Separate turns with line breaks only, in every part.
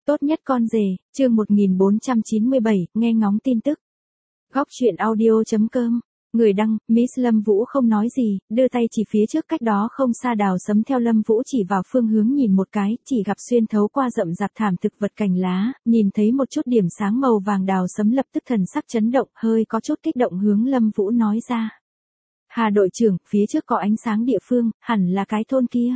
Tốt nhất con rể, chương 1497, nghe ngóng tin tức. Góc truyện audio.com. Người đăng, Miss Lâm Vũ không nói gì, đưa tay chỉ phía trước cách đó không xa Đào Sấm theo Lâm Vũ chỉ vào phương hướng nhìn một cái, chỉ gặp xuyên thấu qua rậm rạp thảm thực vật cành lá, nhìn thấy một chút điểm sáng màu vàng. Đào Sấm lập tức thần sắc chấn động, hơi có chút kích động hướng Lâm Vũ nói ra. Hà đội trưởng, phía trước có ánh sáng địa phương, hẳn là cái thôn kia.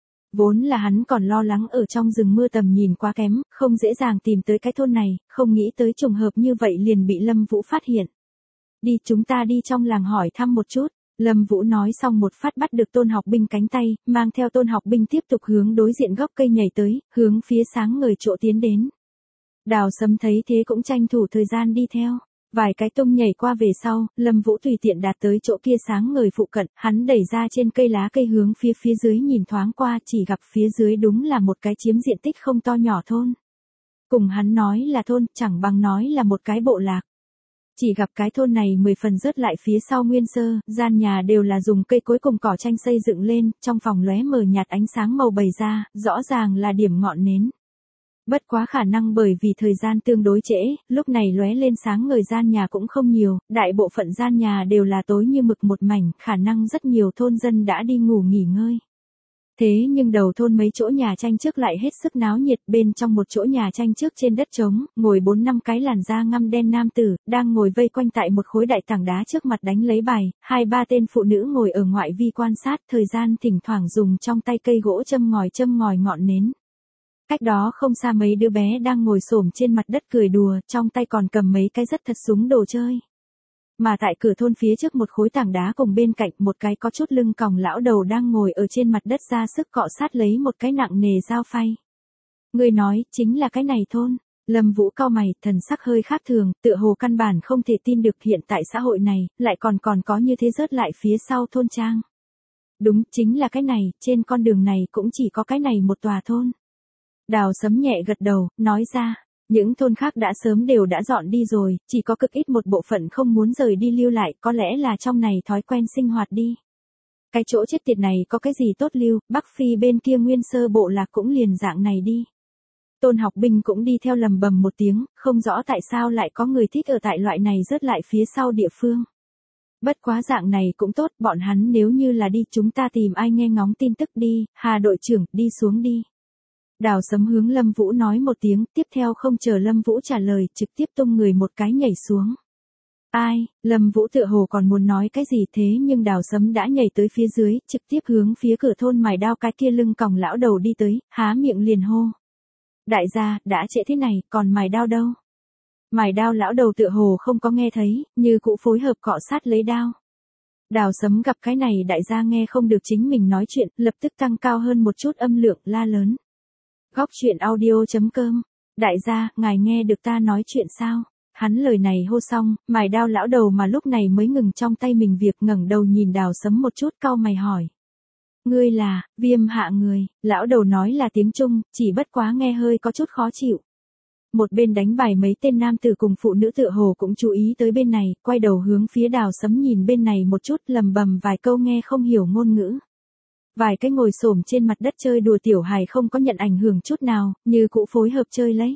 Vốn là hắn còn lo lắng ở trong rừng mưa tầm nhìn quá kém, không dễ dàng tìm tới cái thôn này, không nghĩ tới trùng hợp như vậy liền bị Lâm Vũ phát hiện. Đi, chúng ta đi trong làng hỏi thăm một chút. Lâm Vũ nói xong một phát bắt được Tôn Học Binh cánh tay, mang theo Tôn Học Binh tiếp tục hướng đối diện gốc cây nhảy tới, hướng phía sáng ngời chỗ tiến đến. Đào Sấm thấy thế cũng tranh thủ thời gian đi theo. Vài cái tung nhảy qua về sau, Lâm Vũ tùy tiện đạt tới chỗ kia sáng ngời phụ cận, hắn đẩy ra trên cây lá cây hướng phía dưới nhìn thoáng qua, chỉ gặp phía dưới đúng là một cái chiếm diện tích không to nhỏ thôn. Cùng hắn nói là thôn, chẳng bằng nói là một cái bộ lạc. Chỉ gặp cái thôn này 10 phần rớt lại phía sau nguyên sơ, gian nhà đều là dùng cây cối cùng cỏ tranh xây dựng lên, trong phòng lóe mờ nhạt ánh sáng màu bày ra, rõ ràng là điểm ngọn nến. Bất quá khả năng bởi vì thời gian tương đối trễ, lúc này lóe lên sáng ngời gian nhà cũng không nhiều, đại bộ phận gian nhà đều là tối như mực một mảnh, khả năng rất nhiều thôn dân đã đi ngủ nghỉ ngơi. Thế nhưng đầu thôn mấy chỗ nhà tranh trước lại hết sức náo nhiệt, bên trong một chỗ nhà tranh trước trên đất trống, ngồi 4-5 cái làn da ngăm đen nam tử, đang ngồi vây quanh tại một khối đại tảng đá trước mặt đánh lấy bài, 2-3 tên phụ nữ ngồi ở ngoại vi quan sát, thời gian thỉnh thoảng dùng trong tay cây gỗ châm ngòi ngọn nến. Cách đó không xa mấy đứa bé đang ngồi xổm trên mặt đất cười đùa, trong tay còn cầm mấy cái rất thật súng đồ chơi. Mà tại cửa thôn phía trước một khối tảng đá cùng bên cạnh một cái có chút lưng còng lão đầu đang ngồi ở trên mặt đất ra sức cọ sát lấy một cái nặng nề dao phay. Người nói, chính là cái này thôn. Lâm Vũ cau mày, thần sắc hơi khác thường, tựa hồ căn bản không thể tin được hiện tại xã hội này, lại còn có như thế rớt lại phía sau thôn trang. Đúng, chính là cái này, trên con đường này cũng chỉ có cái này một tòa thôn. Đào Sấm nhẹ gật đầu, nói ra, những thôn khác đã sớm đều đã dọn đi rồi, chỉ có cực ít một bộ phận không muốn rời đi lưu lại, có lẽ là trong này thói quen sinh hoạt đi. Cái chỗ chết tiệt này có cái gì tốt lưu, Bắc Phi bên kia nguyên sơ bộ lạc cũng liền dạng này đi. Tôn Học Binh cũng đi theo lầm bầm một tiếng, không rõ tại sao lại có người thích ở tại loại này rớt lại phía sau địa phương. Bất quá dạng này cũng tốt, bọn hắn nếu như là đi chúng ta tìm ai nghe ngóng tin tức đi, Hà đội trưởng, đi xuống đi. Đào Sấm hướng Lâm Vũ nói một tiếng, tiếp theo không chờ Lâm Vũ trả lời, trực tiếp tung người một cái nhảy xuống. Ai, Lâm Vũ tựa hồ còn muốn nói cái gì thế nhưng Đào Sấm đã nhảy tới phía dưới, trực tiếp hướng phía cửa thôn mài đao cái kia lưng còng lão đầu đi tới, há miệng liền hô. Đại gia, đã trễ thế này, còn mài đao đâu? Mài đao lão đầu tựa hồ không có nghe thấy, như cũ phối hợp cọ sát lấy đao. Đào Sấm gặp cái này đại gia nghe không được chính mình nói chuyện, lập tức tăng cao hơn một chút âm lượng, la lớn. Góc truyện audio.com. Đại gia, ngài nghe được ta nói chuyện sao? Hắn lời này hô xong, mài đao lão đầu mà lúc này mới ngừng trong tay mình việc ngẩng đầu nhìn Đào Sấm một chút cau mày hỏi. Ngươi là, Viêm Hạ người, lão đầu nói là tiếng Trung, chỉ bất quá nghe hơi có chút khó chịu. Một bên đánh bài mấy tên nam tử cùng phụ nữ tựa hồ cũng chú ý tới bên này, quay đầu hướng phía Đào Sấm nhìn bên này một chút lầm bầm vài câu nghe không hiểu ngôn ngữ. Vài cái ngồi xổm trên mặt đất chơi đùa tiểu hài không có nhận ảnh hưởng chút nào, như cũ phối hợp chơi lấy.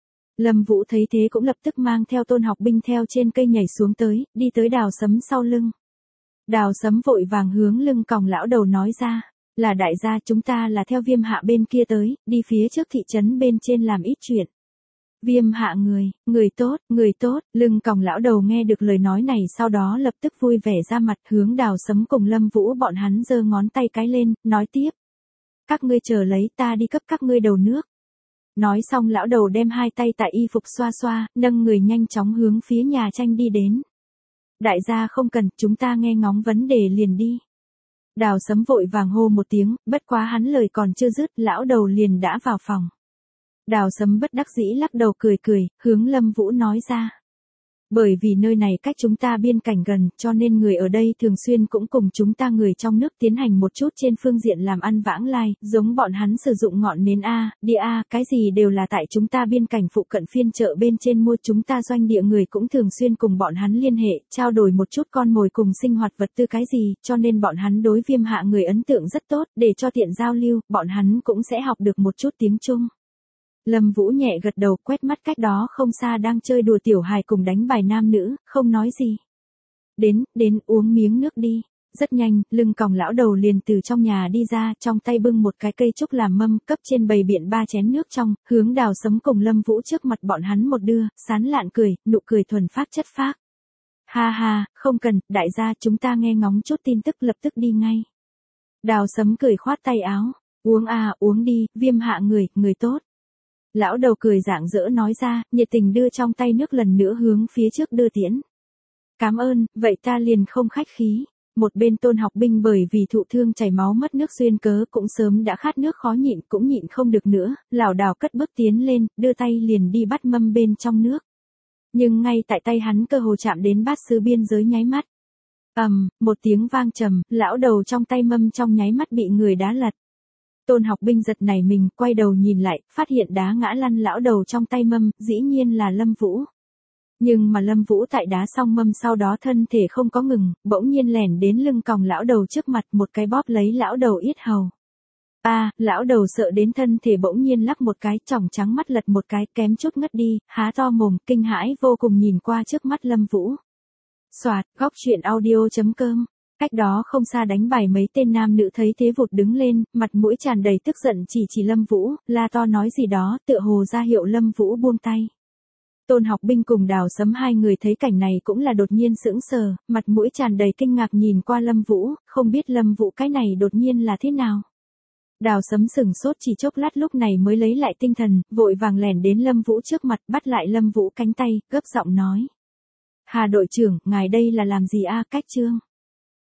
Lâm Vũ thấy thế cũng lập tức mang theo Tôn Học Binh theo trên cây nhảy xuống tới, đi tới Đào Sấm sau lưng. Đào Sấm vội vàng hướng lưng còng lão đầu nói ra, là đại gia chúng ta là theo Viêm Hạ bên kia tới, đi phía trước thị trấn bên trên làm ít chuyện. Viêm Hạ người tốt, lưng còng lão đầu nghe được lời nói này sau đó lập tức vui vẻ ra mặt hướng Đào Sấm cùng Lâm Vũ bọn hắn giơ ngón tay cái lên, nói tiếp. Các ngươi chờ lấy ta đi cấp các ngươi đầu nước. Nói xong lão đầu đem hai tay tại y phục xoa xoa, nâng người nhanh chóng hướng phía nhà tranh đi đến. Đại gia không cần, chúng ta nghe ngóng vấn đề liền đi. Đào Sấm vội vàng hô một tiếng, bất quá hắn lời còn chưa dứt, lão đầu liền đã vào phòng. Đào Sấm bất đắc dĩ lắc đầu cười, hướng Lâm Vũ nói ra. Bởi vì nơi này cách chúng ta biên cảnh gần, cho nên người ở đây thường xuyên cũng cùng chúng ta người trong nước tiến hành một chút trên phương diện làm ăn vãng lai, giống bọn hắn sử dụng ngọn nến A, địa A, cái gì đều là tại chúng ta biên cảnh phụ cận phiên chợ bên trên mua, chúng ta doanh địa người cũng thường xuyên cùng bọn hắn liên hệ, trao đổi một chút con mồi cùng sinh hoạt vật tư cái gì, cho nên bọn hắn đối Viêm Hạ người ấn tượng rất tốt, để cho tiện giao lưu, bọn hắn cũng sẽ học được một chút tiếng Trung. Lâm Vũ nhẹ gật đầu, quét mắt cách đó không xa đang chơi đùa tiểu hài cùng đánh bài nam nữ, không nói gì. Đến uống miếng nước đi. Rất nhanh, lưng còng lão đầu liền từ trong nhà đi ra, trong tay bưng một cái cây trúc làm mâm, cấp trên bày biện 3 chén nước trong, hướng Đào Sấm cùng Lâm Vũ trước mặt bọn hắn một đưa, sán lạn cười, nụ cười thuần phác chất phác. Ha ha, không cần, đại gia chúng ta nghe ngóng chút tin tức lập tức đi ngay. Đào Sấm cười khoát tay áo, uống đi, viêm hạ người tốt. Lão đầu cười rạng rỡ nói ra, nhiệt tình đưa trong tay nước lần nữa hướng phía trước đưa tiễn. Cảm ơn, vậy ta liền không khách khí. Một bên Tôn Học Binh bởi vì thụ thương chảy máu mất nước duyên cớ cũng sớm đã khát nước khó nhịn cũng nhịn không được nữa, lảo đảo cất bước tiến lên, đưa tay liền đi bắt mâm bên trong nước. Nhưng ngay tại tay hắn cơ hồ chạm đến bát sứ biên giới nháy mắt. Một tiếng vang trầm, lão đầu trong tay mâm trong nháy mắt bị người đá lật. Tôn Học Binh giật nảy mình, quay đầu nhìn lại, phát hiện đá ngã lăn lão đầu trong tay mâm, dĩ nhiên là Lâm Vũ. Nhưng mà Lâm Vũ tại đá xong mâm sau đó thân thể không có ngừng, bỗng nhiên lẻn đến lưng còng lão đầu trước mặt một cái bóp lấy lão đầu yết hầu. Lão đầu sợ đến thân thể bỗng nhiên lắc một cái, tròng trắng mắt lật một cái, kém chút ngất đi, há to mồm, kinh hãi vô cùng nhìn qua trước mắt Lâm Vũ. Soạt, góc truyện audio.com. Cách đó không xa đánh bài mấy tên nam nữ thấy thế vụt đứng lên, mặt mũi tràn đầy tức giận chỉ Lâm Vũ, la to nói gì đó, tựa hồ ra hiệu Lâm Vũ buông tay. Tôn Học Binh cùng Đào Sấm hai người thấy cảnh này cũng là đột nhiên sững sờ, mặt mũi tràn đầy kinh ngạc nhìn qua Lâm Vũ, không biết Lâm Vũ cái này đột nhiên là thế nào. Đào Sấm sửng sốt chỉ chốc lát lúc này mới lấy lại tinh thần, vội vàng lẻn đến Lâm Vũ trước mặt bắt lại Lâm Vũ cánh tay, gấp giọng nói. Hà đội trưởng, ngài đây là làm gì a, cách trương?